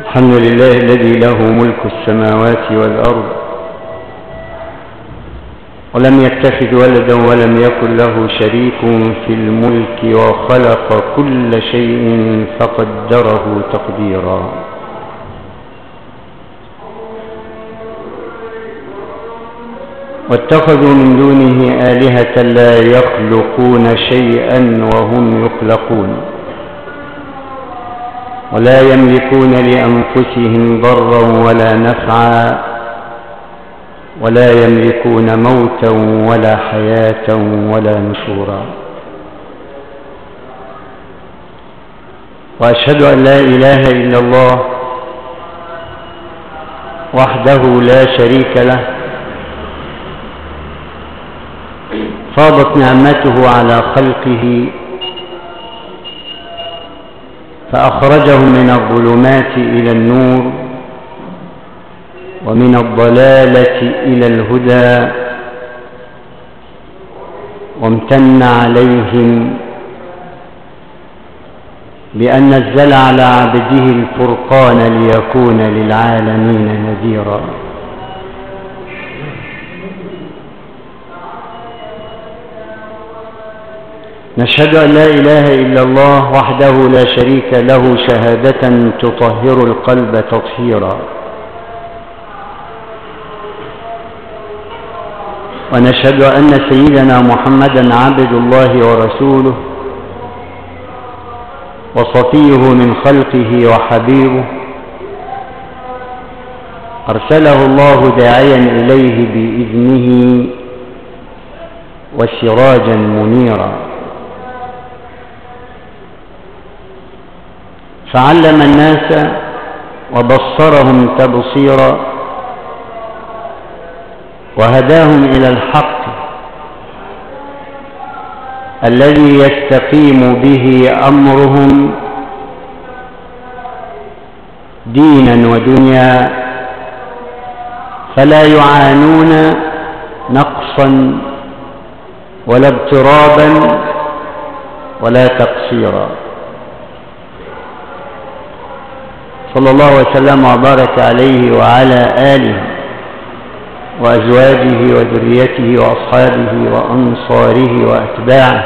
الحمد لله الذي له ملك السماوات والأرض ولم يتخذ ولدا ولم يكن له شريك في الملك وخلق كل شيء فقدره تقديرا. واتخذوا من دونه آلهة لا يخلقون شيئا وهم يخلقون ولا يملكون لأنفسهم ضرا ولا نفعا ولا يملكون موتا ولا حياة ولا نشورا. وأشهد أن لا إله إلا الله وحده لا شريك له فاضت نعمته على خلقه فأخرجهم من الظلمات إلى النور ومن الضلالة إلى الهدى وامتن عليهم بأن نزل على عبده الفرقان ليكون للعالمين نذيرا. نشهد أن لا إله إلا الله وحده لا شريك له شهادة تطهر القلب تطهيرا. ونشهد أن سيدنا محمدا عبد الله ورسوله وصفيه من خلقه وحبيبه أرسله الله داعيا إليه بإذنه وسراجا منيرا. فعلم الناس وبصرهم تبصيرا وهداهم إلى الحق الذي يستقيم به أمرهم دينا ودنيا فلا يعانون نقصا ولا اضطرابا ولا تقصيرا. صلى الله وسلم وبارك عليه وعلى آله وأزواجه وذريته وأصحابه وأنصاره وأتباعه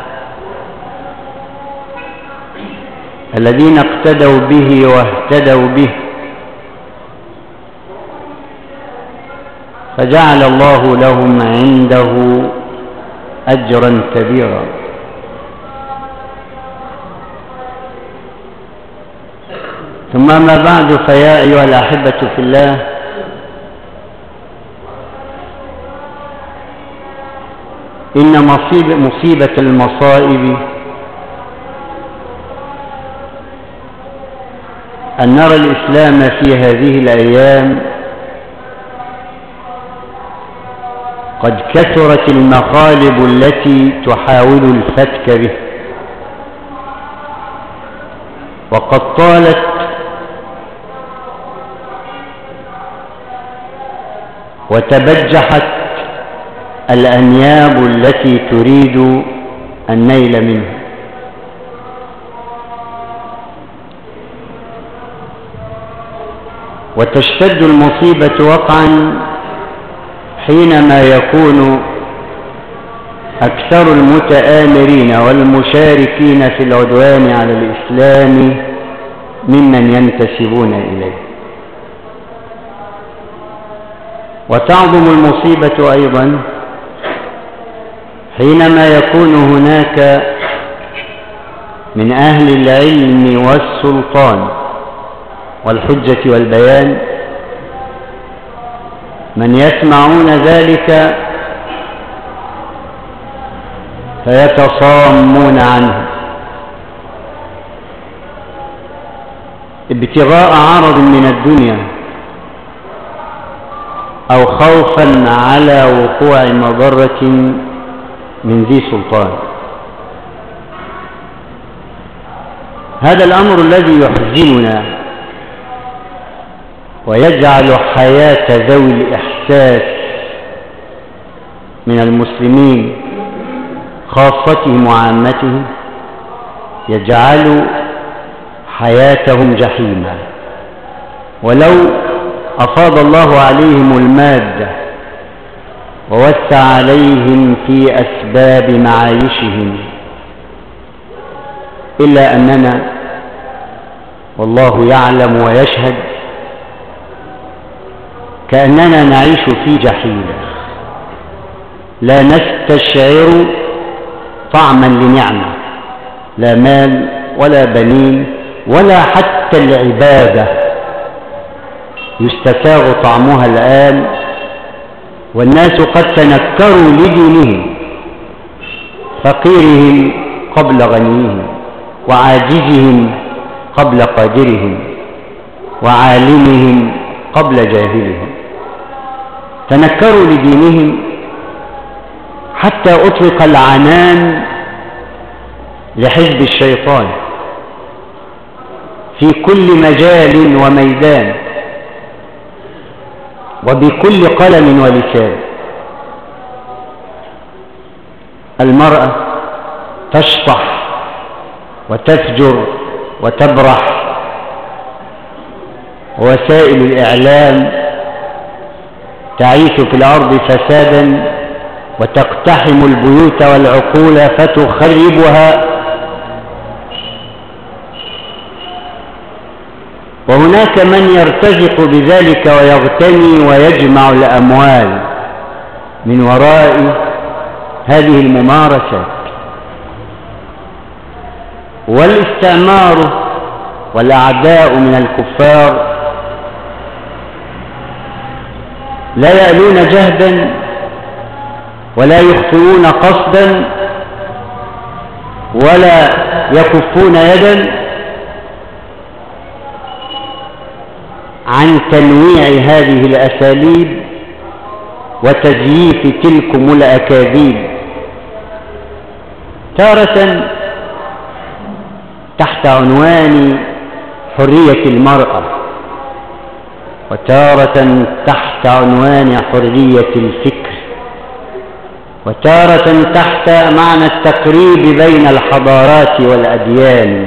الذين اقتدوا به واهتدوا به فجعل الله لهم عنده أجرا كبيرا. ثم ما بعد فيا أيها الأحبة في الله إن مصيبة المصائب أن نرى الإسلام في هذه الأيام قد كثرت المقالب التي تحاول الفتك به وقد طالت وتبجحت الأنياب التي تريد النيل منه. وتشتد المصيبة وقعا حينما يكون أكثر المتآمرين والمشاركين في العدوان على الإسلام ممن ينتسبون إليه. وتعظم المصيبة أيضا حينما يكون هناك من أهل العلم والسلطان والحجة والبيان من يسمعون ذلك فيتصامون عنه ابتغاء عرض من الدنيا أو خوفا على وقوع مضرة من ذي سلطان. هذا الأمر الذي يحزننا ويجعل حياة ذوي الإحساس من المسلمين خاصتهم وعامتهم يجعل حياتهم جحيما. ولو أفاض الله عليهم المادة ووسع عليهم في أسباب معايشهم، إلا أننا والله يعلم ويشهد كأننا نعيش في جحيم، لا نستشعر طعما لنعمة، لا مال ولا بنين ولا حتى العبادة يستساغ طعمها الآن، والناس قد تنكروا لدينهم، فقيرهم قبل غنيهم، وعاجزهم قبل قادرهم، وعالمهم قبل جاهلهم. تنكروا لدينهم حتى أطلق العنان لحزب الشيطان في كل مجال وميدان وبكل قلم ولسان. المرأة تشطح وتفجر وتبرح، ووسائل الإعلام تعيش في الأرض فسادا وتقتحم البيوت والعقول فتخربها. وهناك من يرتزق بذلك ويغتني ويجمع الأموال من وراء هذه الممارسات. والاستعمار والأعداء من الكفار لا يألون جهدا ولا يخطئون قصدا ولا يكفون يدا عن تنويع هذه الأساليب وتزييف تلكم الأكاذيب، تارة تحت عنوان حرية المرأة، وتارة تحت عنوان حرية الفكر، وتارة تحت معنى التقريب بين الحضارات والأديان.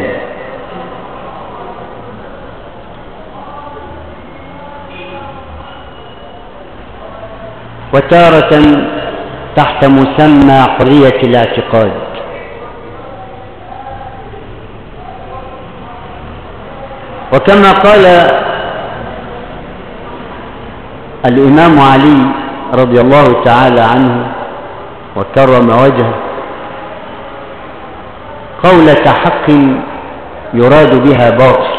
وتارة تحت مسمى حرية الاعتقاد. وكما قال الإمام علي رضي الله تعالى عنه وكرم وجهه: قولة حق يراد بها باطل.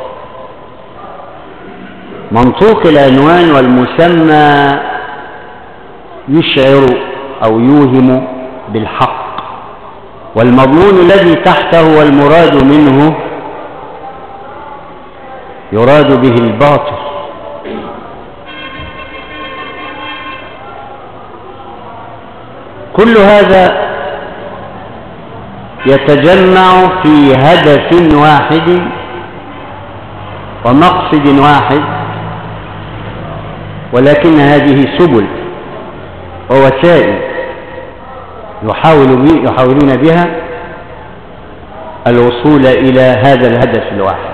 منطوق العنوان والمسمى يشعر أو يوهم بالحق، والمضمون الذي تحته والمراد منه يراد به الباطل. كل هذا يتجمع في هدف واحد ومقصد واحد، ولكن هذه سبل ووسائل يحاولون بها الوصول إلى هذا الهدف الواحد.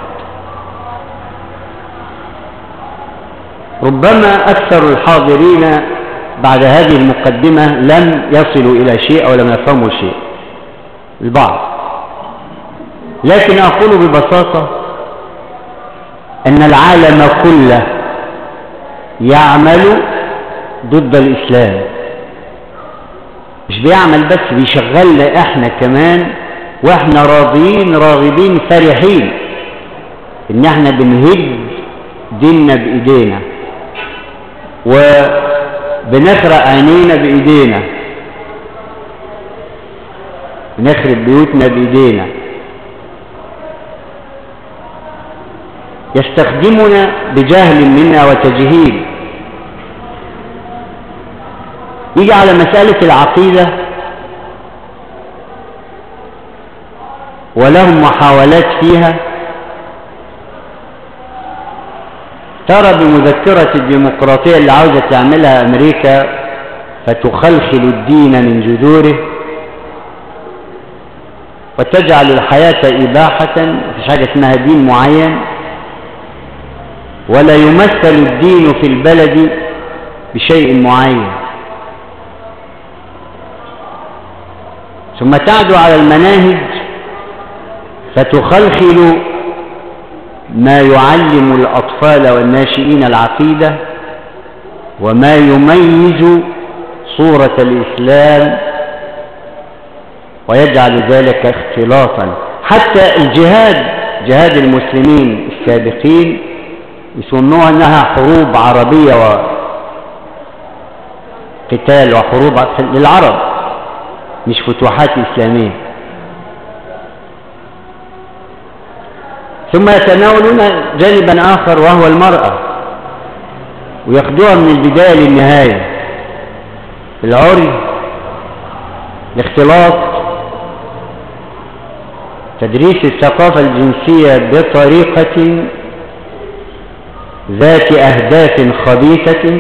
ربما أكثر الحاضرين بعد هذه المقدمة لم يصلوا إلى شيء أو لم يفهموا شيء، البعض، لكن أقول ببساطة أن العالم كله يعمل ضد الإسلام، مش بيعمل بس، بيشغلنا إحنا كمان، وإحنا راضيين راغبين فرحين إن إحنا بنهد ديننا بإيدينا وبنخرق عينينا بإيدينا، بنخرب بيوتنا بإيدينا. يستخدمنا بجهل منا وتجهيل. يجي على مسألة العقيدة ولهم محاولات فيها، ترى بمذكرة الديمقراطية اللي عاوزة تعملها أمريكا فتخلخل الدين من جذوره وتجعل الحياة إباحة، مفيش حاجة اسمها دين معين، ولا يمثل الدين في البلد بشيء معين، ثم تعدو على المناهج فتخلخل ما يعلم الأطفال والناشئين العقيدة وما يميز صورة الإسلام، ويجعل ذلك اختلاطا. حتى الجهاد، جهاد المسلمين السابقين يسموها أنها حروب عربية وقتال وحروب للعرب، مش فتوحات إسلامية. ثم يتناولون جانبا آخر وهو المرأة، وياخدوها من البداية للنهاية، العري، الاختلاط، تدريس الثقافة الجنسية بطريقة ذات أهداف خبيثة.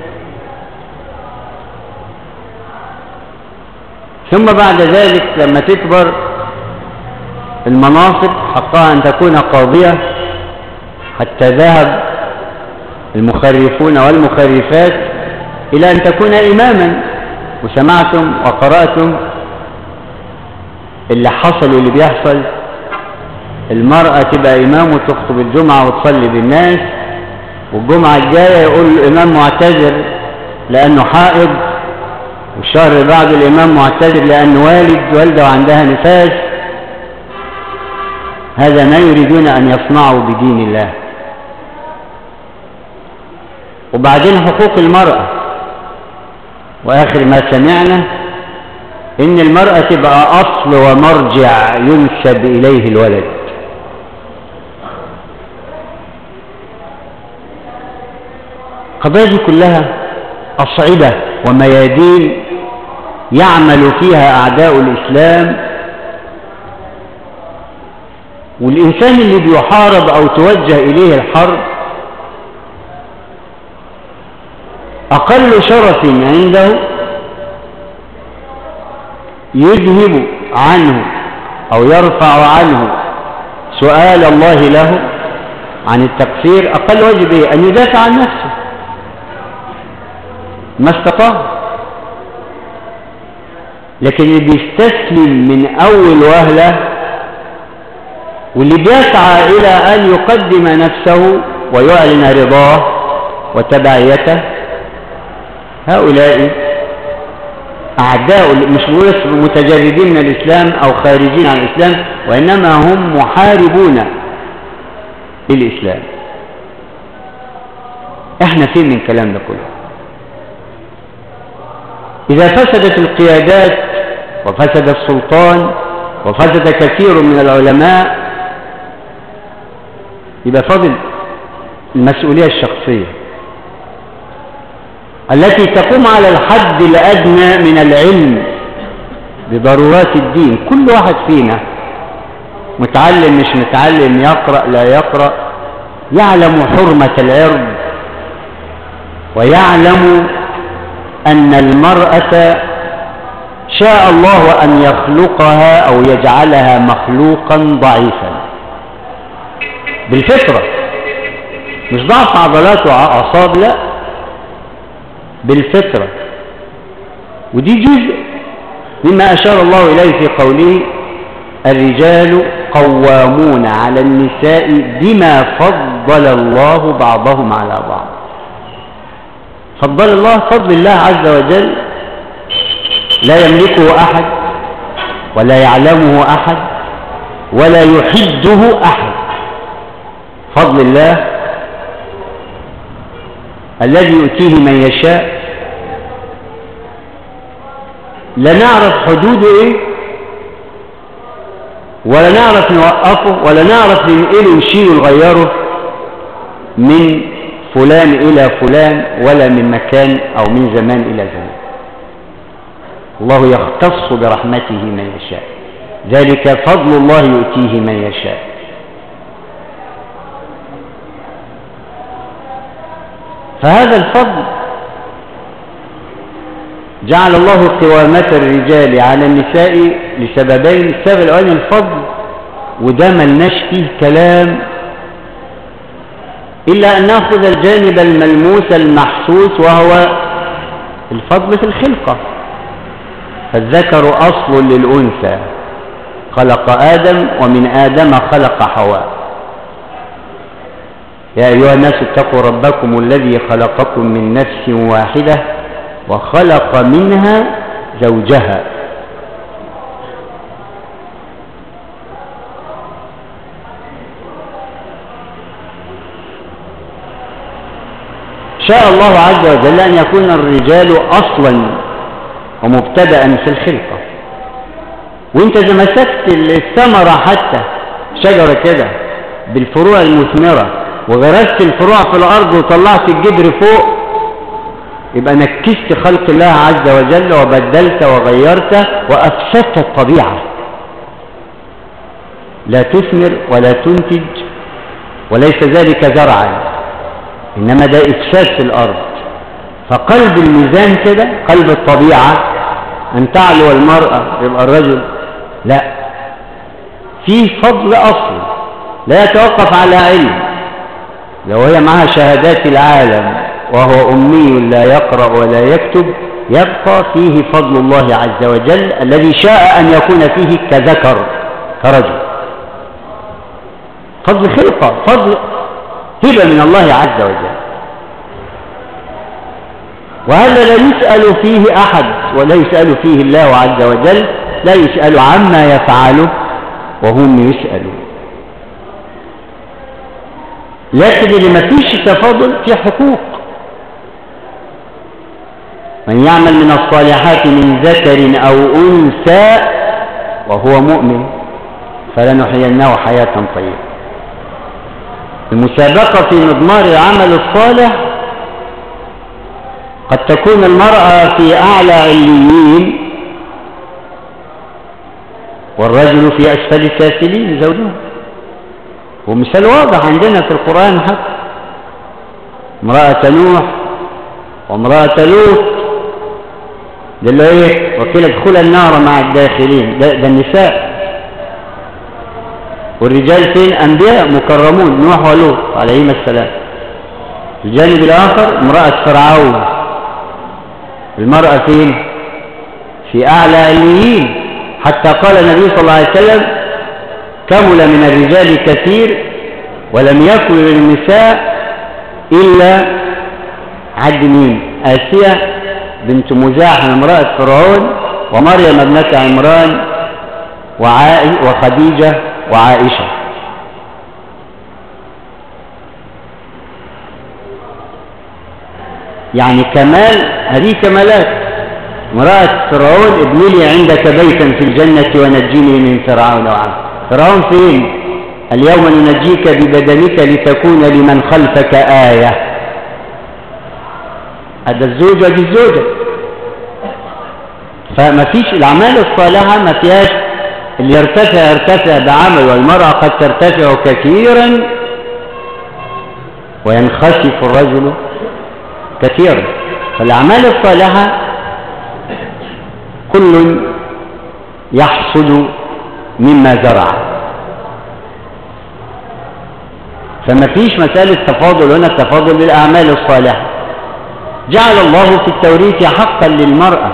ثم بعد ذلك لما تكبر المناصب حقها أن تكون قاضية، حتى ذهب المخرفون والمخرفات إلى أن تكون إماما. وسمعتم وقرأتم اللي حصل واللي بيحصل، المرأة تبقى إمام وتخطب الجمعة وتصلي بالناس، والجمعة الجاية يقول الإمام معتذر لأنه حائض، والشهر اللي بعده الإمام معتذر لأنه والدة وعندها نفاس. هذا ما يريدون أن يصنعوا بدين الله. وبعدين حقوق المرأة، وآخر ما سمعنا إن المرأة تبقى أصل ومرجع ينسب إليه الولد. القضايا دي كلها أصعدة وميادين يعمل فيها أعداء الإسلام، والإنسان اللي بيحارب أو توجه إليه الحرب أقل شرف عنده يذهب عنه أو يرفع عنه سؤال الله له عن التقصير. أقل واجب إيه؟ أن يدافع عن نفسه ما استطاع. لكن اللي بيستسلم من أول وهلة واللي بيسعى إلى أن يقدم نفسه ويعلن رضاه وتبعيته، هؤلاء أعداء، مش متجردين من الإسلام أو خارجين عن الإسلام، وإنما هم محاربون للإسلام. احنا فين من الكلام ده كله؟ إذا فسدت القيادات وفسد السلطان وفسد كثير من العلماء، يبقى فاضل المسؤولية الشخصية التي تقوم على الحد الأدنى من العلم بضرورات الدين. كل واحد فينا متعلم مش متعلم، يقرأ لا يقرأ، يعلم حرمة العرض، ويعلم أن المرأة شاء الله أن يخلقها أو يجعلها مخلوقا ضعيفا بالفطرة، مش ضعف عضلات وأعصاب، لا، بالفطرة. ودي جزء مما أشار الله إليه في قوله الرجال قوامون على النساء بما فضل الله بعضهم على بعض. فضل الله، فضل الله عز وجل لا يملكه أحد ولا يعلمه أحد ولا يحده أحد. فضل الله الذي يؤتيه من يشاء، لا نعرف حدوده ايه، ولا نعرف نوقفه، ولا نعرف ننقله نشيله نغيره من فلان إلى فلان، ولا من مكان أو من زمان إلى زمان. الله يختص برحمته من يشاء، ذلك فضل الله يؤتيه من يشاء. فهذا الفضل جعل الله قوامة الرجال على النساء لسببين. السبب الأول الفضل، وده ملناش فيه كلام إلا أن نأخذ الجانب الملموس المحسوس وهو الفضل في الخلقة. فالذكر أصل للأنثى، خلق آدم ومن آدم خلق حواء. يا أيها الناس اتقوا ربكم الذي خلقكم من نفس واحدة وخلق منها زوجها. شاء الله عز وجل أن يكون الرجال أصلا ومبتدأ في الخلقة. وانت إذا مسكت الثمرة حتى شجرة كده بالفروع المثمرة وغرست الفروع في الأرض وطلعت الجدر فوق، يبقى نكست خلق الله عز وجل وبدلت وغيرت وأفسدت الطبيعة. لا تثمر ولا تنتج، وليس ذلك زرعا، إنما ده إفساد في الأرض. فقلب الميزان كده، قلب الطبيعة أن تعلو المرأة يبقى الرجل، لا، فيه فضل أصل لا يتوقف على علم. لو هي معها شهادات العالم وهو أمي لا يقرأ ولا يكتب، يبقى فيه فضل الله عز وجل الذي شاء أن يكون فيه كذكر كرجل. فضل خلقة، فضل هبة من الله عز وجل، وهذا لا يسأل فيه أحد ولا يسأل فيه الله عز وجل، لا يسأل عما يفعله وهم يسألون. لكن اللي ما فيش تفاضل في حقوق. من يعمل من الصالحات من ذكر أو أنثى وهو مؤمن فلنحيينه حياة طيبة. المسابقة في مضمار العمل الصالح قد تكون المرأة في أعلى عليين والرجل في أسفل السافلين زوجها. ومثال واضح عندنا في القرآن حتى امرأة نوح وامرأة لوط، ده اللي ايه وقيل ادخل النار مع الداخلين، ده النساء. والرجال فين؟ أنبياء مكرمون نوح ولوط عليهما السلام. الجانب الآخر امرأة فرعون، المرأة فين؟ في أعلى عليين، حتى قال النبي صلى الله عليه وسلم كمل من الرجال كثير ولم يكن للنساء إلا عد مين؟ آسيا بنت مزاحم امرأة فرعون، ومريم ابنة عمران، وخديجة وعائشة. يعني كمال، هذه كمالات. امرأة فرعون ابن لي عندك بيتا في الجنة ونجيني من فرعون وعمله. فرعون فين؟ اليوم ننجيك ببدنك لتكون لمن خلفك آية. هذا الزوج ودي الزوجة. فما فيش الأعمال الصالحة ما فيهاش اللي يرتفع بعمل، والمرأة قد ترتفع كثيرا وينخسف الرجل كثيرا. فالأعمال الصالحة كل يحصد مما زرع، فما فيش مسألة تفاضل هنا، التفاضل بالأعمال الصالحة. جعل الله في التوريث حقا للمرأة،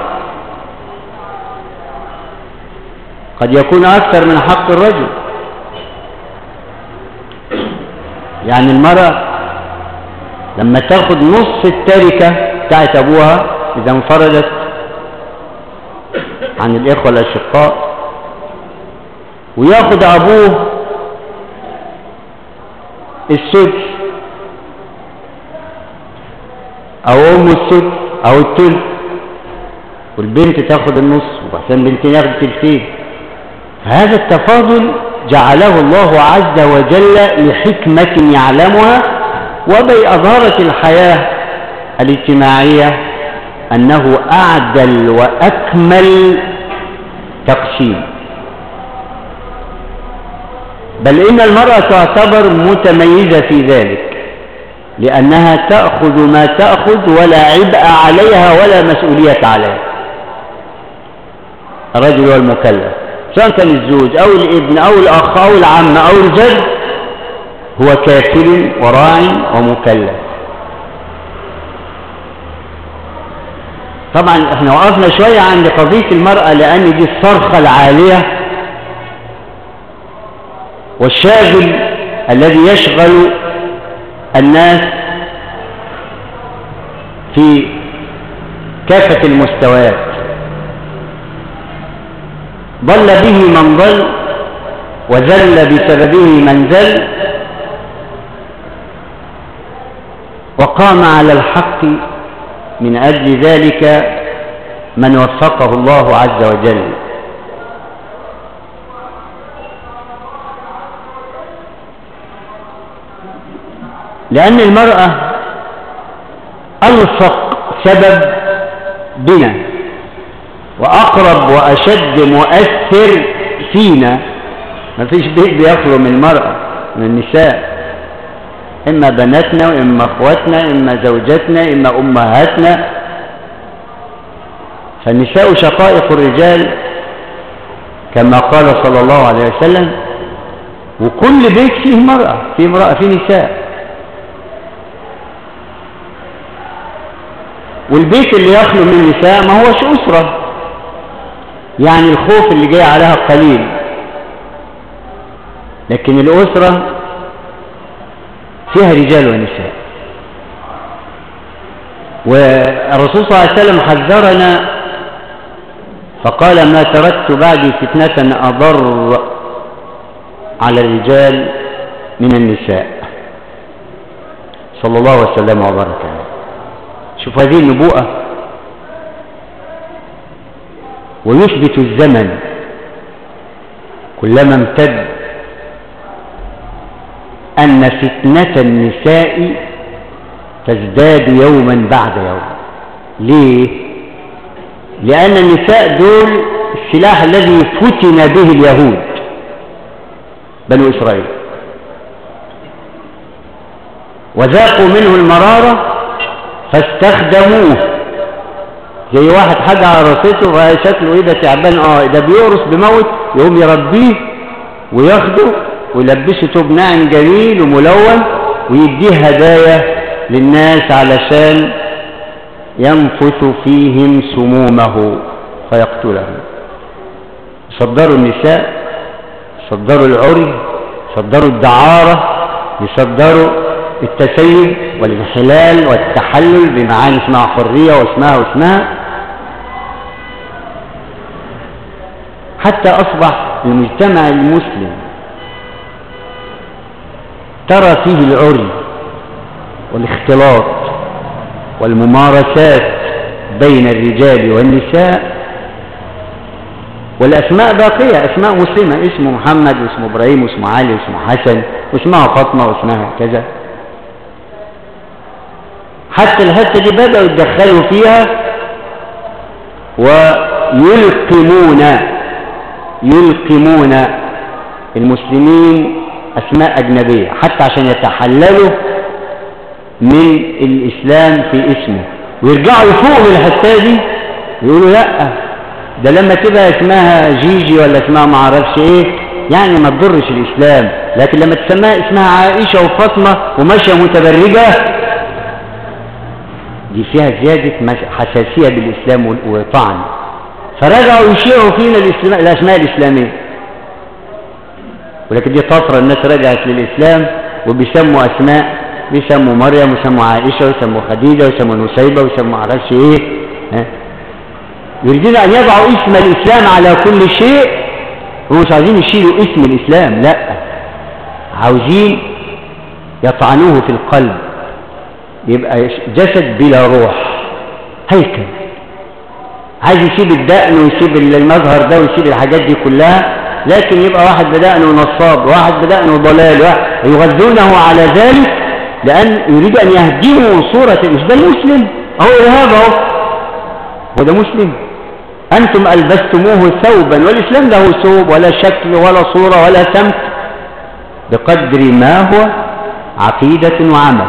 قد يكون أكثر من حق الرجل. يعني المرأة لما تاخد نص التركة بتاعت أبوها إذا انفردت عن الإخوة الأشقاء، وياخد أبوه السدس أو أم السدس أو الثلث، والبنت تاخد النص، وعشان بنتين ياخد تلتين. هذا التفاضل جعله الله عز وجل لحكمة يعلمها، وبأظهرت الحياة الاجتماعية أنه أعدل وأكمل تقسيم. بل إن المرأة تعتبر متميزة في ذلك، لأنها تأخذ ما تأخذ ولا عبء عليها ولا مسؤولية عليها. الرجل والمكلف سواء كان الزوج أو الابن أو الأخ أو العم أو الجد، هو كافل وراع ومكلف. طبعا احنا وقفنا شوية عند قضية المرأة لأن دي الصرخة العالية والشاغل الذي يشغل الناس في كافة المستويات. ضل به من ضل وذل بسببه من ذل، وقام على الحق من أجل ذلك من وفقه الله عز وجل. لأن المرأة ألصق سبب بنا وأقرب وأشد مؤثر فينا. ما فيش بيت بيخلو من المرأة من النساء، إما بناتنا وإما أخواتنا إما زوجاتنا إما أمهاتنا. فالنساء شقائق الرجال كما قال صلى الله عليه وسلم، وكل بيت فيه مرأة، فيه امرأة، فيه نساء. والبيت اللي يخلو من النساء ما هوش أسرة، يعني الخوف اللي جاي عليها قليل. لكن الأسرة فيها رجال ونساء. والرسول صلى الله عليه وسلم حذرنا فقال: ما تركت بعدي فتنة أضر على الرجال من النساء، صلى الله وسلم وبارك عليه. شوف هذه النبوءة. ويثبت الزمن كلما امتد أن فتنة النساء تزداد يوما بعد يوم. ليه؟ لأن النساء دول السلاح الذي فتن به اليهود بنو إسرائيل، وذاقوا منه المرارة فاستخدموه. زي واحد حاجة على رصيته وشكله ايه ده تعبان، ده بيقرص بموت، يقوم يربيه وياخده ويلبسه ثوب ناعم جميل وملون ويديه هدايا للناس علشان ينفث فيهم سمومه فيقتلهم. يصدروا النساء، يصدروا العري، يصدروا الدعارة، يصدروا التسيب والانحلال والتحلل بمعاني اسمها حرية واسمها حتى أصبح المجتمع المسلم ترى فيه العري والاختلاط والممارسات بين الرجال والنساء، والأسماء باقية، أسماء مسلمة، اسمه محمد واسمه إبراهيم واسمه علي واسمه حسن واسمها فاطمة واسمها كذا. حتى الحتة دي بدأوا يتدخلوا فيها ويلقمون المسلمين أسماء أجنبية حتى عشان يتحللوا من الإسلام في اسمه، ويرجعوا يفوقوا الحتة دي يقولوا لأ، ده لما تبقى اسمها جيجي ولا اسمها معرفش ايه يعني ما تضرش الإسلام، لكن لما تسميها اسمها عائشة وفاطمة وماشية متبرجة دي فيها زيادة حساسية بالإسلام وطعن. فرجعوا يشيعوا فينا الأسماء الإسلامية، ولكن دي طفرة، الناس رجعت للإسلام وبيسموا أسماء، بيسموا مريم ويسموا عائشة ويسموا خديجة ويسموا نسيبة ويسموا معرفش ايه. يريدون أن يضعوا اسم الإسلام على كل شيء، ومش عايزين يشيلوا اسم الإسلام، لا، عاوزين يطعنوه في القلب، يبقى جسد بلا روح، هيكل. عايز يسيب الدقن ويسيب المظهر ده ويسيب الحاجات دي كلها، لكن يبقى واحد بدقنه نصاب وواحد بدقنه ضلال، يغذونه على ذلك لأن يريد أن يهدموا صورة. مش ده المسلم؟ أهو إرهاب أهو، وده مسلم. أنتم ألبستموه ثوبا، والإسلام له ثوب ولا شكل ولا صورة ولا سمت بقدر ما هو عقيدة وعمل.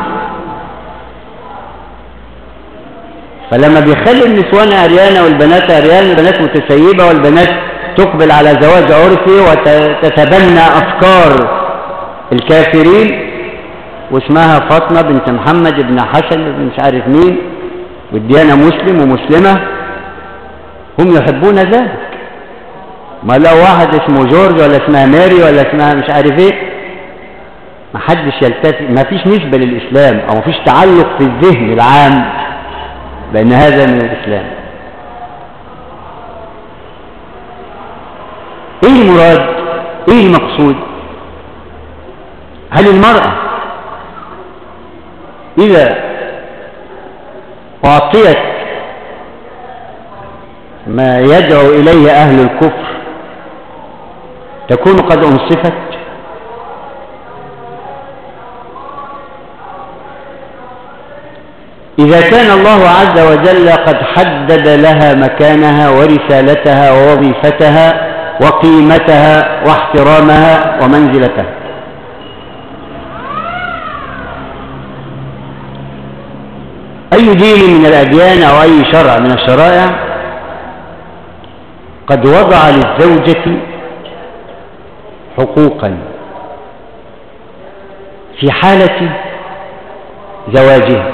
فلما بيخلي النسوان عريانة والبنات عريان، البنات متسيبة والبنات تقبل على زواج عرفي وتتبنى أفكار الكافرين، واسمها فاطمة بنت محمد بن حسن بن مش عارف مين، والديانة مسلم ومسلمة، هم يحبون ذلك. ما لو واحد اسمه جورج ولا اسمها ماري ولا اسمها مش عارف ايه، ما حدش يلتفت، ما فيش نسبة للإسلام أو ما فيش تعلق في الذهن العام بأن هذا من الإسلام. ايه المراد؟ ايه المقصود؟ هل المرأة إذا أعطيت ما يدعو إليه أهل الكفر تكون قد أنصفت؟ إذا كان الله عز وجل قد حدد لها مكانها ورسالتها ووظيفتها وقيمتها واحترامها ومنزلتها. أي دين من الأديان أو أي شرع من الشرائع قد وضع للزوجة حقوقا في حالة زواجها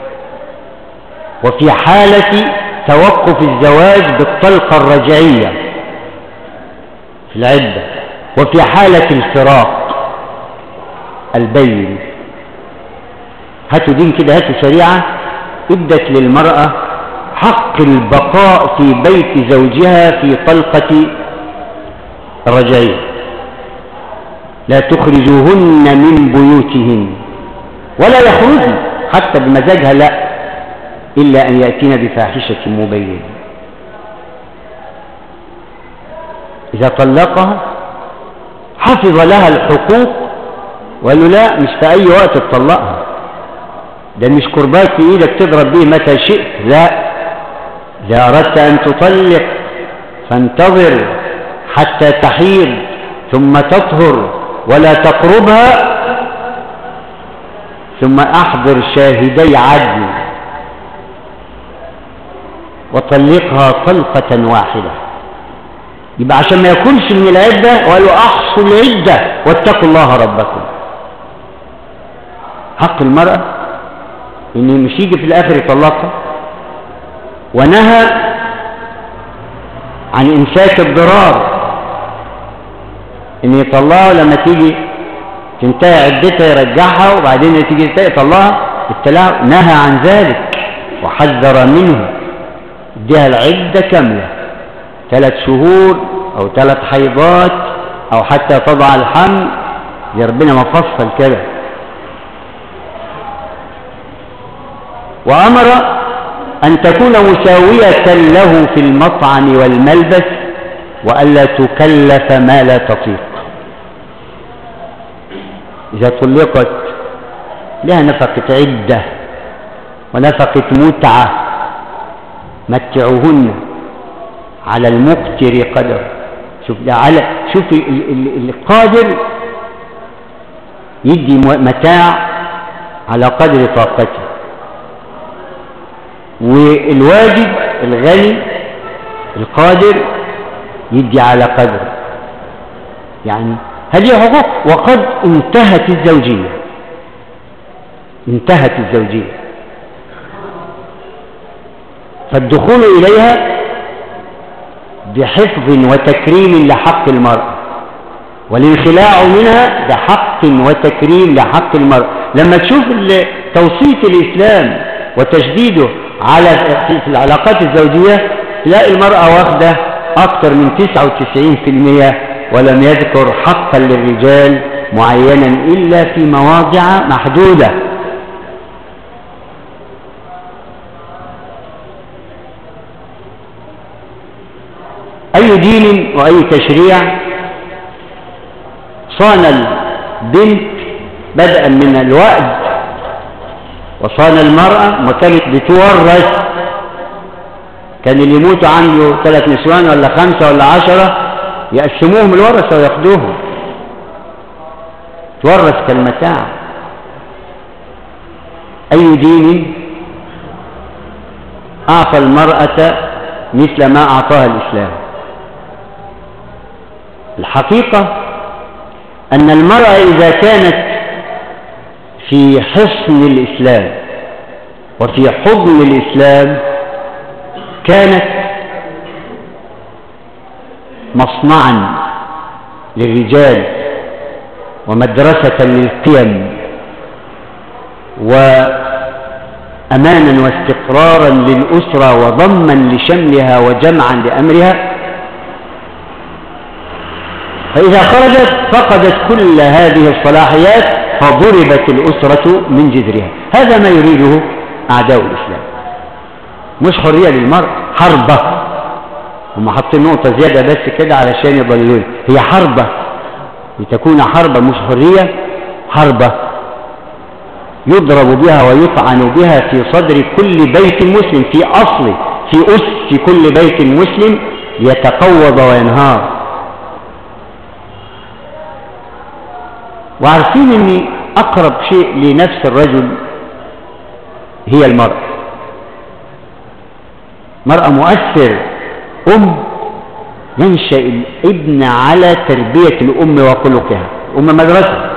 وفي حالة توقف الزواج بالطلقة الرجعية في العدة وفي حالة الفراق البين. هاتوا دين كده، هاتوا شريعة ادت للمرأة حق البقاء في بيت زوجها في طلقة الرجعية، لا تخرجوهن من بيوتهن ولا يخرجن حتى بمزاجها لا إلا أن يأتين بفاحشة مبينة. إذا طلقها حفظ لها الحقوق وقال له لا مش في أي وقت تطلقها، ده مش كرباج في إيدك تضرب به متى شئت، لا، إذا أردت أن تطلق فانتظر حتى تحيض ثم تطهر ولا تقربها ثم أحضر شاهدي عدل وطلقها طلقة واحدة. يبقى عشان ما يكونش من العدة وقالوا أحصوا العدة واتقوا الله ربكم. حق المرأة إن مش يجي في الآخر يطلقها، ونهى عن إمساك الضرار إن يطلقها لما تيجي تنتهي عدتها يرجعها وبعدين تيجي يطلقها الطلاق، نهى عن ذلك وحذر منه. اديها العدة كاملة 3 شهور أو 3 حيضات أو حتى تضع الحمل، يا ربنا مفصل كده. وأمر أن تكون مساوية له في المطعم والملبس وألا تكلف ما لا تطيق. إذا طلقت لها نفقة عدة ونفقة متعة، متعوهن على المقتر قدر. شوف ده على شوف القادر يدي متاع على قدر طاقته، والواجب الغني القادر يدي على قدر. يعني هذه حقوق وقد انتهت الزوجية، انتهت الزوجية، فالدخول إليها بحفظ وتكريم لحق المرأة والانخلاع منها بحق وتكريم لحق المرأة. لما تشوف توصية الإسلام وتشديده على في العلاقات الزوجية تلاقي المرأة واخدة أكثر من 99%، ولم يذكر حقا للرجال معينا إلا في مواضع محدودة. أي دين وأي تشريع صان البنت بدءا من الوأد وصان المرأة، ما كانت بتورث. كان اللي يموتوا عنده 3 نسوان ولا 5 ولا 10 يقسموهم الورثة وياخدوهم، تورث كالمتاع. أي دين أعطى المرأة مثل ما أعطاها الإسلام. الحقيقة أن المرأة إذا كانت في حصن الإسلام وفي حضن الإسلام كانت مصنعا للرجال ومدرسة للقيم وأمانا واستقرارا للأسرة وضما لشملها وجمعا لأمرها. فإذا خرجت فقدت كل هذه الصلاحيات فضربت الأسرة من جذرها. هذا ما يريده أعداء الإسلام، مش حرية للمرء، حربة. هم حاطين نقطة زيادة بس كده علشان يضللون، هي حربة لتكون حربة مش حرية، حربة يضرب بها ويطعن بها في صدر كل بيت مسلم، في أصل في أس كل بيت مسلم ليتقوض وينهار. وعارفين ان اقرب شيء لنفس الرجل هي المرأة. مرأة مؤثر، ينشأ الابن على تربية الام وخلقها. مدرسة.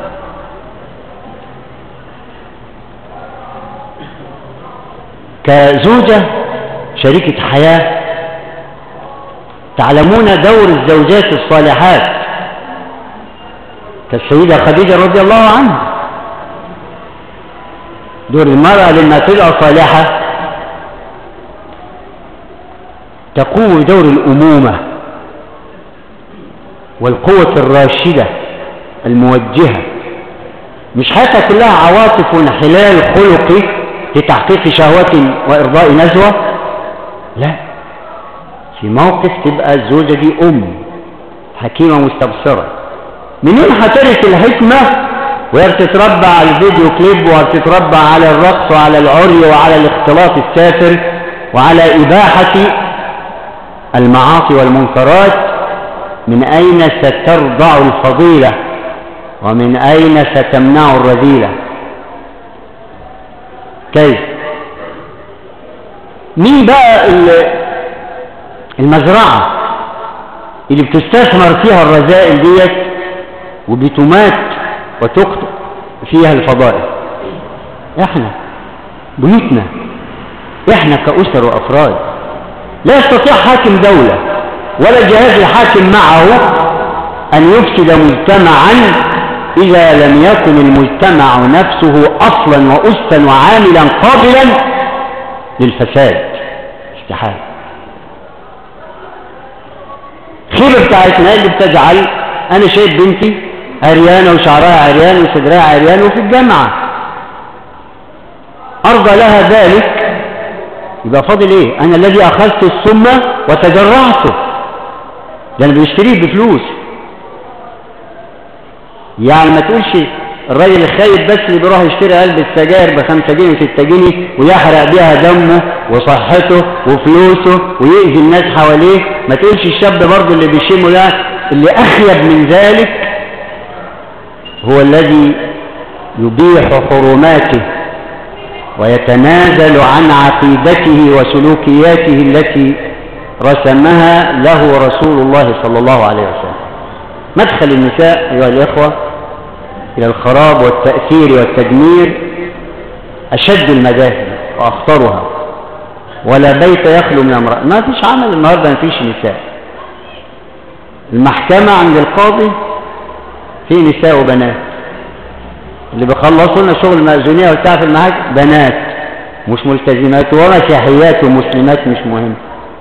كزوجة شريكة حياة تعلمون دور الزوجات الصالحات كالسيدة خديجة رضي الله عنها. دور المرأة لما تبقى صالحة تقوم بدور الأمومة والقوة الراشدة الموجهة، مش حياتها كلها عواطف وانحلال خلقي لتحقيق شهوة وإرضاء نزوة، لا، في موقف تبقى الزوجة دي حكيمة مستبصرة. منين هترث الحكمة وهي بتتربى على الفيديو كليب وبتتربى على الرقص وعلى العري وعلى الاختلاط السافر وعلى إباحة المعاصي والمنكرات؟ من أين سترضع الفضيلة ومن أين ستمنع الرذيلة؟ كيف؟ مين بقى المزرعة اللي بتستثمر فيها الرذائل ديت وبتمات وتقتل فيها الفضائل؟ احنا، بيوتنا، احنا كأسر وأفراد. لا يستطيع حاكم دولة ولا جهاز الحاكم معه أن يفسد مجتمعا إذا لم يكن المجتمع نفسه أصلا وأسا وعاملا قابلا للفساد. استحالة. خيبة بتاعتنا اللي بتجعل أنا شايف بنتي عريانة وشعرها عريان وصدرها عريان وفي الجامعة، أرضى لها ذلك، يبقى فاضل إيه؟ أنا الذي أخذت السم وتجرعته، لأن بيشتريه بفلوس. يعني ما تقولش الراجل الخايب بس اللي بيروح يشتري علبة سجاير ب5 جنيه و6 جنيه ويحرق بيها دمه وصحته وفلوسه ويأذي الناس حواليه. ما تقولش الشاب برضه اللي بيشمه ده اللي أخيب من ذلك هو الذي يبيح حرماته ويتنازل عن عقيدته وسلوكياته التي رسمها له رسول الله صلى الله عليه وسلم. مدخل النساء أيها الإخوة إلى الخراب والتأثير والتدمير أشد المذاهب وأخطرها، ولا بيت يخلو من امرأة. ما فيش عمل النهاردة، ما فيش نساء. المحكمة عند القاضي في نساء وبنات، اللي بيخلصوا لنا شغل مأذونية وبتاع في المحاكم بنات مش ملتزمات ومسيحيات ومسلمات، مش مهم.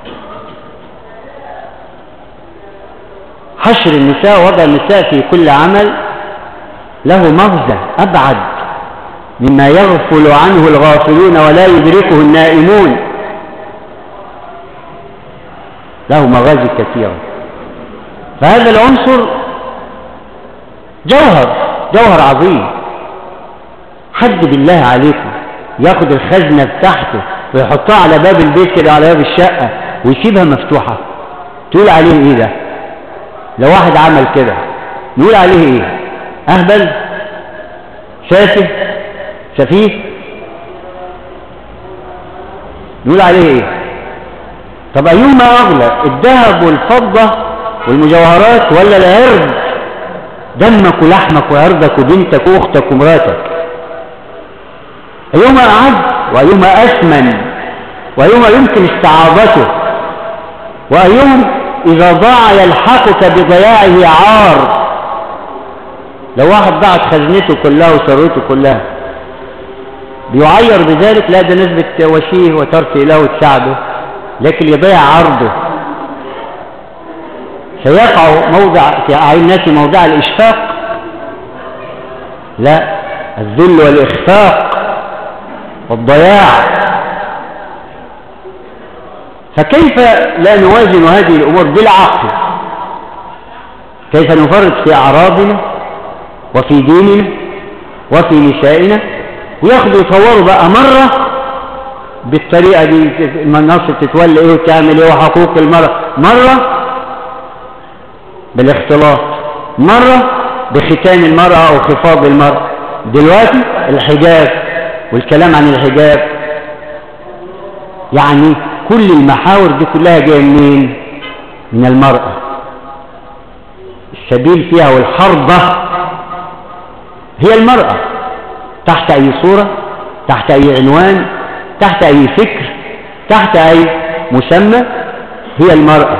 حشر النساء ووضع النساء في كل عمل له مغزى أبعد مما يغفل عنه الغافلون ولا يدركه النائمون، له مغازي كثيرة. فهذا العنصر جوهر عظيم. حد بالله عليكم ياخد الخزنة بتاعته ويحطها على باب البيت كده، على باب الشقة، ويسيبها مفتوحة، تقول عليه ايه ده؟ لو واحد عمل كده نقول عليه ايه؟ اهبل، سافه، سفيه، نقول عليه ايه؟ طب ايهما اغلى، الذهب والفضة والمجوهرات ولا العرض؟ دمك ولحمك وعرضك وبنتك واختك ومراتك. أيهما أعز وأيهما أثمن وأيهما يمكن استعاضته وأيهم إذا ضاع يلحقك بضياعه عار. لو واحد ضاعت خزنته كلها وثروته كلها بيعير بذلك؟ لا، ده نسبة تواشيه وترثي له وتساعده، لكن يضيع عرضه. سيقع في أعين الناس موضع الإشفاق؟ لا، الذل والإخفاق والضياع. فكيف لا نوازن هذه الأمور بالعقل؟ كيف نفرط في أعراضنا وفي ديننا وفي نسائنا، وياخدوا يطوروا بقى مرة بالطريقة دي، المناصب تتولى ايه وتعمل ايه وحقوق المرأة، مرة بالاختلاط، مرة بختان المرأة او خفاض المرأة، دلوقتي الحجاب والكلام عن الحجاب. يعني كل المحاور دي كلها جايه منين؟ من المرأة. السبيل فيها والحربة هي المرأة، تحت أي صورة، تحت أي عنوان، تحت أي فكر، تحت أي مسمى، هي المرأة.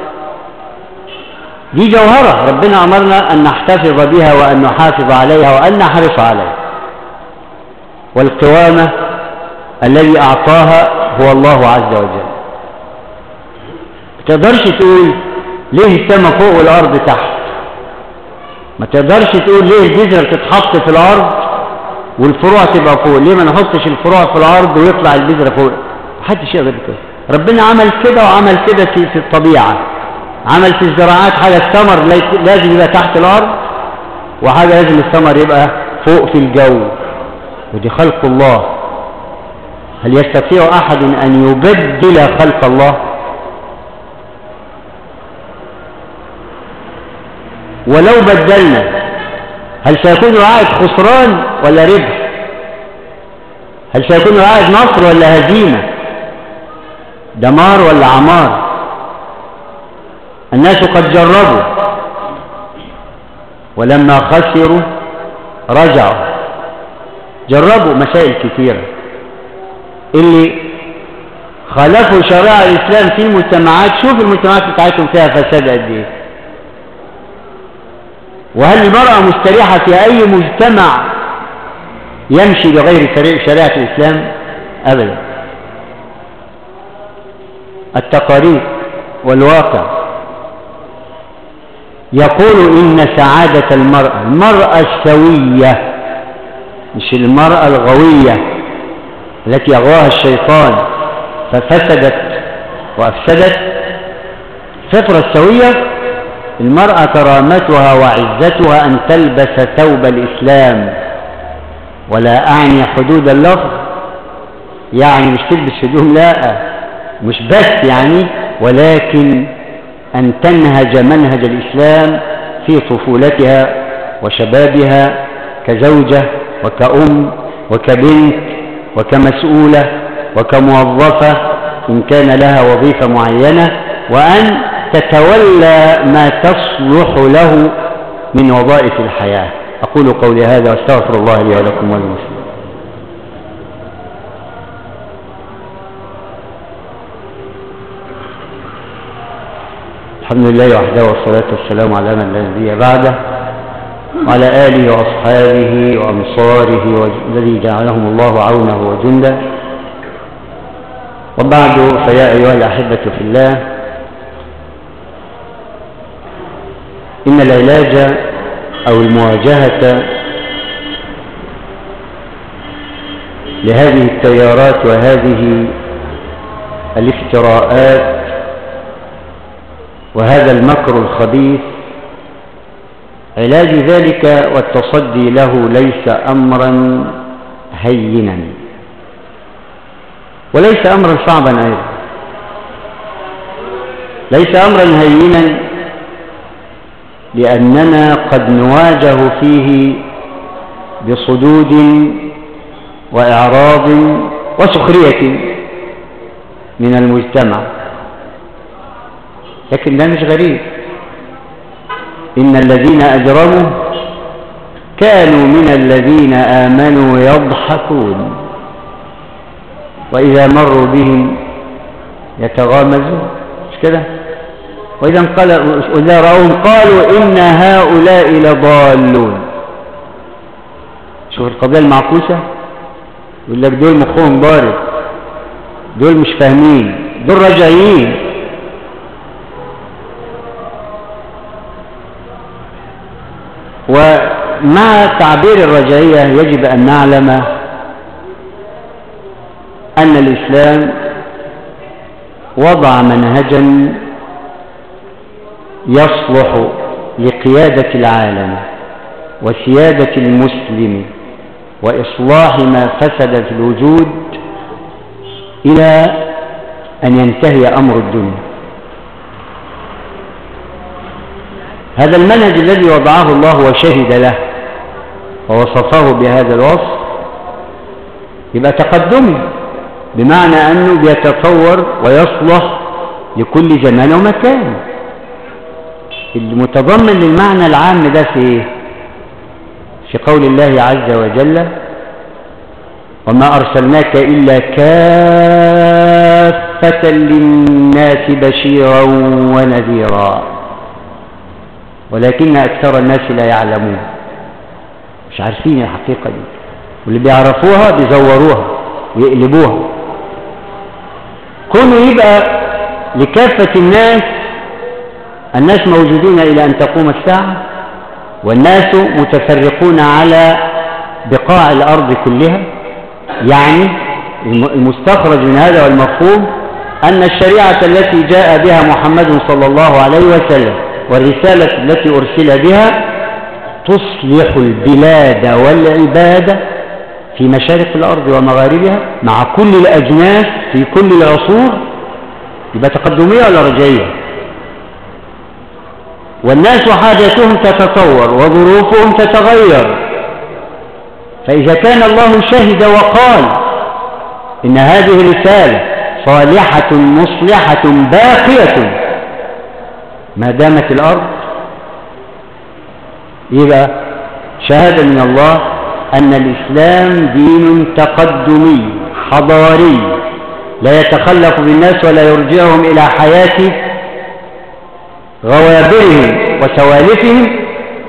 دي جوهرة ربنا أمرنا أن نحتفظ بها وأن نحافظ عليها وأن نحرص عليها. والقوامة الذي أعطاها هو الله عز وجل. ما تقدرش تقول ليه السماء فوق والأرض تحت، ما تقدرش تقول ليه البذرة تتحط في الأرض والفروع تبقى فوق، ليه ما نحطش الفروع في الأرض ويطلع البذرة فوق؟ محدش يقدر كده. ربنا عمل كده وعمل كده في الطبيعة، عمل في الزراعات حاجة الثمر لازم يبقى تحت الأرض، وحاجة لازم الثمر يبقى فوق في الجو، ودي خلق الله. هل يستطيع أحد أن يبدل خلق الله؟ ولو بدلنا هل سيكون العائد خسران ولا ربح؟ هل سيكون العائد نصر ولا هزيمة؟ دمار ولا عمار؟ الناس قد جربوا ولما خسروا رجعوا. جربوا مسائل كثيرة. اللي خالفوا شرائع الإسلام في المجتمعات، شوف المجتمعات بتاعتهم فيها فساد قد ايه. وهل المرأة مستريحة في أي مجتمع يمشي بغير شريعة الإسلام؟ أبدا. التقارير والواقع يقول إن سعادة المرأة السوية، مش المرأة الغوية التي يغواها الشيطان ففسدت وأفسدت. الفطرة السوية المرأة كرامتها وعزتها أن تلبس ثوب الإسلام، ولا أعني حدود اللفظ، يعني مش تلبس هدوم، لا، مش بس يعني، ولكن أن تنهج منهج الإسلام في طفولتها وشبابها كزوجة وكأم وكبنت وكمسؤولة وكموظفة إن كان لها وظيفة معينة، وأن تتولى ما تصلح له من وظائف الحياة. أقول قولي هذا واستغفر الله لي ولكم وللمسلمين. الحمد لله وحده والصلاة والسلام على من لا نبي بعده وعلى آله وأصحابه وأنصاره الذي جعلهم الله عونه وجنده. وبعد، فيا أيها الأحبة في الله، إن العلاج أو المواجهة لهذه التيارات وهذه الافتراءات وهذا المكر الخبيث، علاج ذلك والتصدي له ليس أمرا هينا وليس أمرا صعبا أيضا، ليس أمرا هينا، لأننا قد نواجه فيه بصدود وإعراض وسخرية من المجتمع. لكن ده مش غريب، إن الذين أجرموا كانوا من الذين آمنوا يضحكون. وإذا مروا بهم يتغامزون، مش كده؟ وإذا رأوهم قالوا إن هؤلاء لضالون. شوف القضية المعكوسة، يقول لك دول مخهم بارد، دول مش فاهمين، دول رجعيين. ومع تعبير الرجعية يجب أن نعلم أن الإسلام وضع منهجا يصلح لقيادة العالم وسيادة المسلم وإصلاح ما فسد في الوجود إلى أن ينتهي أمر الدنيا. هذا المنهج الذي وضعه الله وشهد له ووصفه بهذا الوصف يبقى تقدمي، بمعنى أنه بيتطور ويصلح لكل زمان ومكان. المتضمن للمعنى العام ده في إيه؟ في قول الله عز وجل: وما أرسلناك إلا كافة للناس بشيرا ونذيرا ولكن أكثر الناس لا يعلمون. مش عارفين الحقيقة دي، واللي بيعرفوها بيزوروها ويقلبوها. كونه يبقى لكافة الناس موجودون إلى أن تقوم الساعة، والناس متفرقون على بقاع الأرض كلها. يعني المستخرج من هذا والمفهوم أن الشريعة التي جاء بها محمد صلى الله عليه وسلم والرسالة التي أرسل بها تصلح البلاد والعباد في مشارق الأرض ومغاربها مع كل الأجناس في كل العصور. يبقى تقدمية ولا رجعية؟ والناس حاجتهم تتطور وظروفهم تتغير. فإذا كان الله شهد وقال إن هذه الرسالة صالحة مصلحة باقية ما دامت الأرض، يبقى شهادة من الله أن الإسلام دين تقدمي حضاري لا يتخلف بالناس ولا يرجعهم إلى حياة غوابرهم وسوالفهم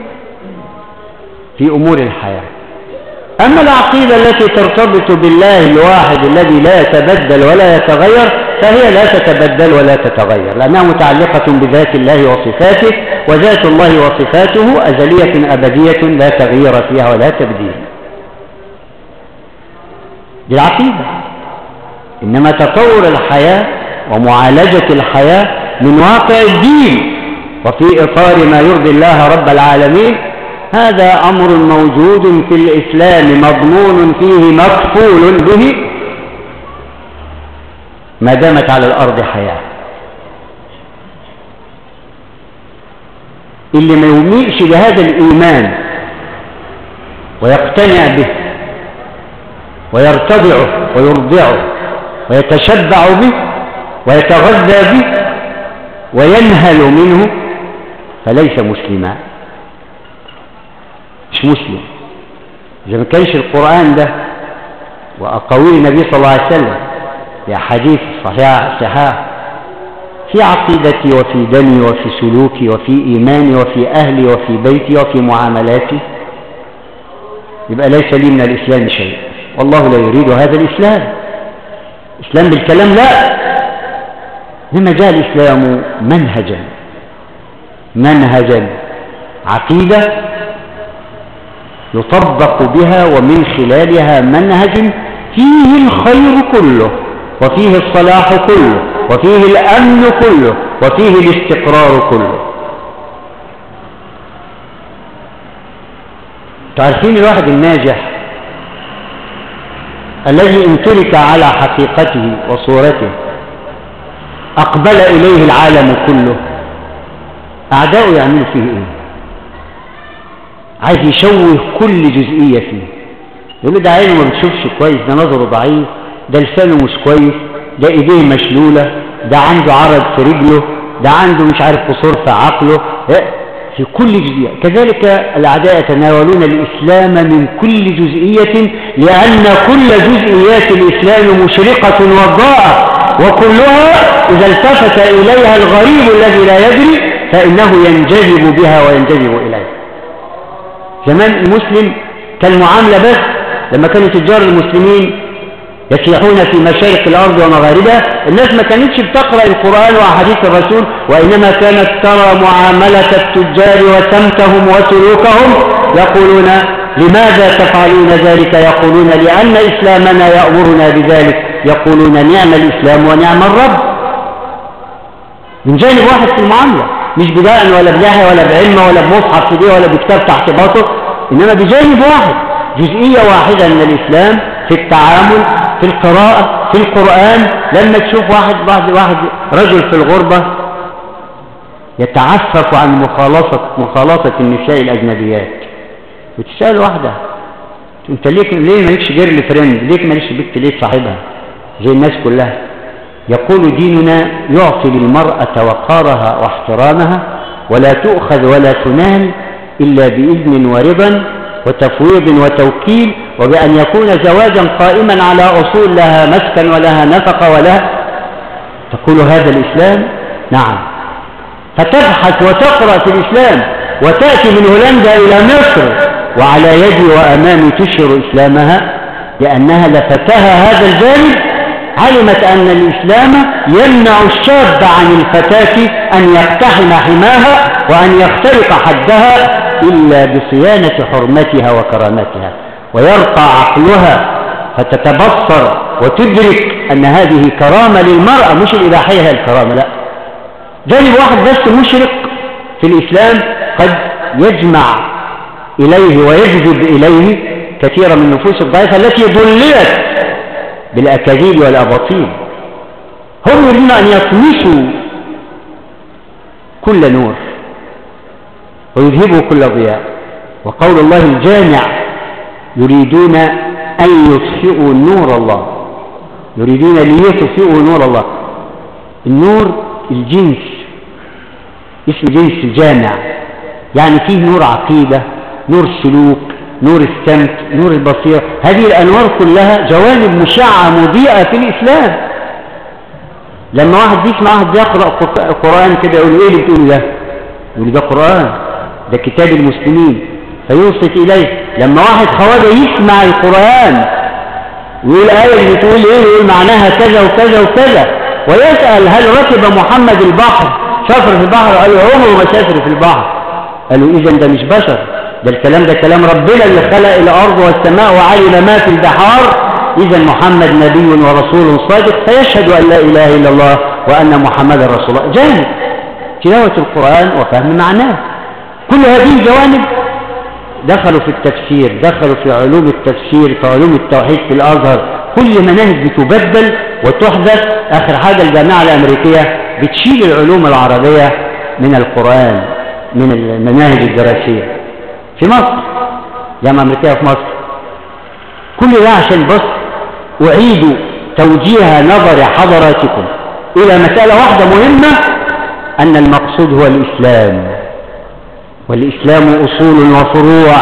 في أمور الحياة. أما العقيدة التي ترتبط بالله الواحد الذي لا يتبدل ولا يتغير فهي لا تتبدل ولا تتغير، لأنها متعلقة بذات الله وصفاته، وذات الله وصفاته أزلية أبدية لا تغيير فيها ولا تبديل. دي العقيدة. إنما تطور الحياة ومعالجة الحياة من واقع الدين وفي إطار ما يرضي الله رب العالمين، هذا أمر موجود في الإسلام مضمون فيه مكفول به ما دامت على الأرض حياة. اللي ما يؤمنش بهذا الإيمان ويقتنع به ويرتضعه ويرضعه ويتشبع به ويتغذى به وينهل منه فليس مسلما، مش مسلم. إذا ما كانش القرآن ده وأقاويل النبي صلى الله عليه وسلم في أحاديث صحيحة في عقيدتي وفي دمي وفي سلوكي وفي إيماني وفي أهلي وفي بيتي وفي معاملاتي، يبقى ليس لي من الإسلام شيء. والله لا يريد هذا الإسلام. إسلام بالكلام لا، لما جاء الإسلام منهجا عقيدة يطبق بها ومن خلالها منهج فيه الخير كله وفيه الصلاح كله وفيه الأمن كله وفيه الاستقرار كله. تعرفين الواحد الناجح الذي إن ترك على حقيقته وصورته أقبل إليه العالم كله، أعداؤه يعملوا فيه إيه؟ عايز يشوه كل جزئية فيه، يقول له ده عينه ما بتشوفش كويس، ده نظره ضعيف، ده لسانه مش كويس، ده ايديه مشلولة، ده عنده عرض في رجله، ده عنده مش عارف قصور في عقله. في كل جزئية. كذلك الأعداء يتناولون الإسلام من كل جزئية، لأن كل جزئيات الإسلام مشرقة وضاءة، وكلها إذا التفت إليها الغريب الذي لا يدري فإنه ينجذب بها وينجذب إليها. زمان المسلم كان معاملة بس، لما كانوا تجار المسلمين يسيحون في مشارق الأرض ومغاربها، الناس ما كانتش بتقرأ القرآن وأحاديث الرسول، وإنما كانت ترى معاملة التجار وسمتهم وسلوكهم، يقولون لماذا تفعلون ذلك؟ يقولون لأن إسلامنا يأمرنا بذلك، يقولون نعم الإسلام ونعم الرب. من جانب واحد في المعاملة، مش بداء ولا بلحية ولا بعلمة ولا بمصحف في دي ولا بكتاب تحت باطه، إنما بجانب واحد، جزئية واحدة من الإسلام في التعامل، في القراءة، في القرآن. لما تشوف واحد رجل في الغربة يتعفف عن مخالطة النساء الأجنبيات، وتسأل واحدة انت ليه مالكش جيرل فريند، ليه مالكش بنت ليه صاحبها زي الناس كلها؟ يقول ديننا يعطي للمرأة وقارها واحترامها، ولا تؤخذ ولا تنال إلا بإذن ورضا وتفويض وتوكيل، وبأن يكون زواجا قائما على أصول لها مسكن ولها نفقة ولها. تقول هذا الإسلام؟ نعم. فتبحث وتقرأ في الإسلام، وتأتي من هولندا إلى مصر وعلى يدي وأمامي تشهر إسلامها، لأنها لفتها هذا الجانب، علمت أن الإسلام يمنع الشاب عن الفتاة أن يقتحم حماها وأن يخترق حدها إلا بصيانة حرمتها وكرامتها، ويرقى عقلها فتتبصر وتدرك أن هذه كرامة للمرأة، مش الإباحية هي الكرامة، لا. جانب واحد بس مشرق في الإسلام قد يجمع إليه ويجذب إليه كثيرا من النفوس الضعيفة التي ضللت بالأكاذيب والأباطيل. هم يريدون أن يطمسوا كل نور ويذهبوا كل ضياء، وقول الله الجامع يريدون أن يطفئوا نور الله، يريدون ليطفئوا نور الله. النور الجنس، اسم جنس الجامع، يعني فيه نور عقيدة، نور سلوك، نور السمت، نور البصير. هذه الأنوار كلها جوانب مشعة مضيئة في الإسلام. لما واحد يسمع واحد يقرأ القرآن كده يقول إيه اللي بتقوله ده؟ يقول ده قرآن، ده كتاب المسلمين، فيوصف إليه. لما واحد خواجة يسمع القرآن ويقول آية اللي بتقول إيه، يقول معناها كذا وكذا وكذا، ويسأل هل ركب محمد البحر، سافر في البحر؟ قالوا عمره ما سافر في البحر. قالوا إذن ده مش بشر، ده الكلام ده كلام ربنا اللي خلق الأرض والسماء وعلم ما في البحار. إذن محمد نبي ورسول صادق، فيشهد أن لا إله إلا الله وأن محمد رسول الله. جانب تلاوة القرآن وفهم معناه. كل هذه الجوانب دخلوا في التفسير، دخلوا في علوم التفسير، في علوم التوحيد في الأزهر. كل مناهج بتبدل وتحدث. آخر حاجة الجامعة الأمريكية بتشيل العلوم العربية من القرآن، من المناهج الدراسية في مصر، جامعة أمريكية في مصر. كل ده عشان بس أعيد توجيه نظر حضراتكم إلى مسألة واحدة مهمة، أن المقصود هو الإسلام، والإسلام أصول وفروع،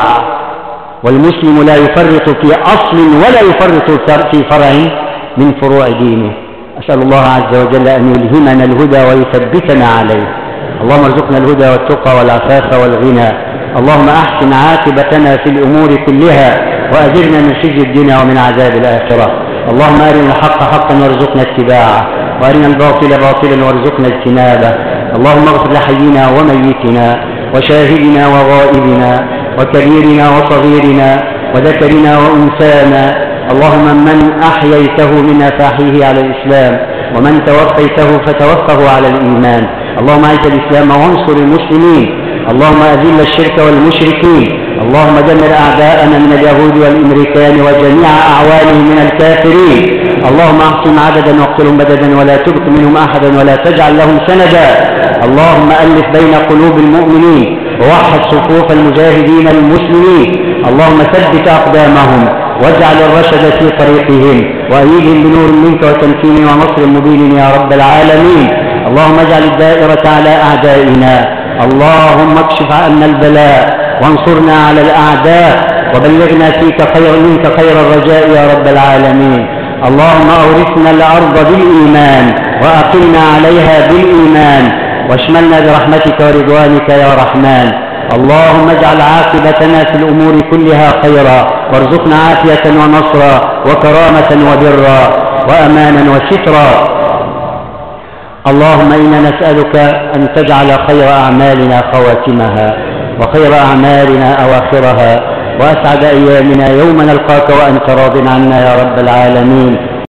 والمسلم لا يفرط في أصل ولا يفرط في فرع من فروع دينه. أسأل الله عز وجل أن يلهمنا الهدى ويثبتنا عليه. اللهم ارزقنا الهدى والتقى والعفاف والغنى. اللهم أحسن عاقبتنا في الأمور كلها، وأجرنا من خزي الدنيا ومن عذاب الآخرة. اللهم أرنا الحق حقا وارزقنا اتباعه، وأرنا الباطل باطلا وارزقنا اجتنابه. اللهم اغفر لحينا وميتنا وشاهدنا وغائبنا وكبيرنا وصغيرنا وذكرنا وأنثانا. اللهم من أحييته منا فأحيه على الإسلام، ومن توفيته فتوفه على الإيمان. اللهم أعز الإسلام وانصر المسلمين. اللهم أذل الشرك والمشركين. اللهم دمر أعداءنا من اليهود والأمريكان وجميع أعوانهم من الكافرين. اللهم احصهم عددا واقتلهم بددا ولا تبق منهم أحدا ولا تجعل لهم سندا. اللهم ألف بين قلوب المؤمنين ووحد صفوف المجاهدين المسلمين. اللهم ثبت أقدامهم واجعل الرشد في طريقهم، وأيدهم بنور منك وتمكين ونصر مبين يا رب العالمين. اللهم اجعل الدائرة على أعدائنا اللهم اكشف عنا البلاء وانصرنا على الأعداء وبلغنا فيك منك خير الرجاء يا رب العالمين. اللهم أورثنا الأرض بالإيمان وأقمنا عليها بالإيمان واشملنا برحمتك ورضوانك يا رحمن. اللهم اجعل عاقبتنا في الأمور كلها خيرا وارزقنا عافية ونصرا وكرامة وبرا وأمانا وسترا. اللهم إنا نسألك أن تجعل خير أعمالنا خواتمها وخير أعمالنا أواخرها وأسعد أيامنا يوم نلقاك وأنت راض عنا يا رب العالمين.